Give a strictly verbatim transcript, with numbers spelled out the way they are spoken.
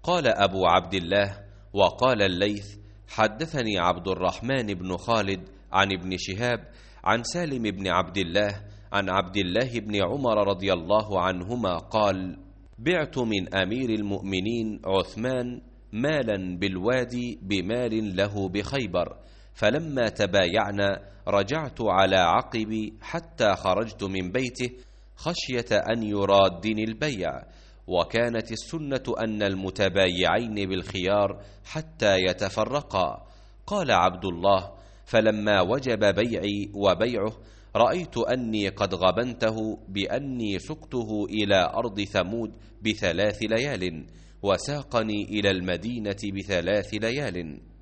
قال أبو عبد الله: وقال الليث: حدثني عبد الرحمن بن خالد عن ابن شهاب عن سالم بن عبد الله عن عبد الله بن عمر رضي الله عنهما قال: بعت من أمير المؤمنين عثمان مالا بالوادي بمال له بخيبر، فلما تبايعنا رجعت على عقبي حتى خرجت من بيته خشية أن يرادني البيع، وكانت السنة أن المتبايعين بالخيار حتى يتفرقا. قال عبد الله: فلما وجب بيعي وبيعه رأيت أني قد غبنته بأني سقته إلى أرض ثمود بثلاث ليال، وساقني إلى المدينة بثلاث ليال.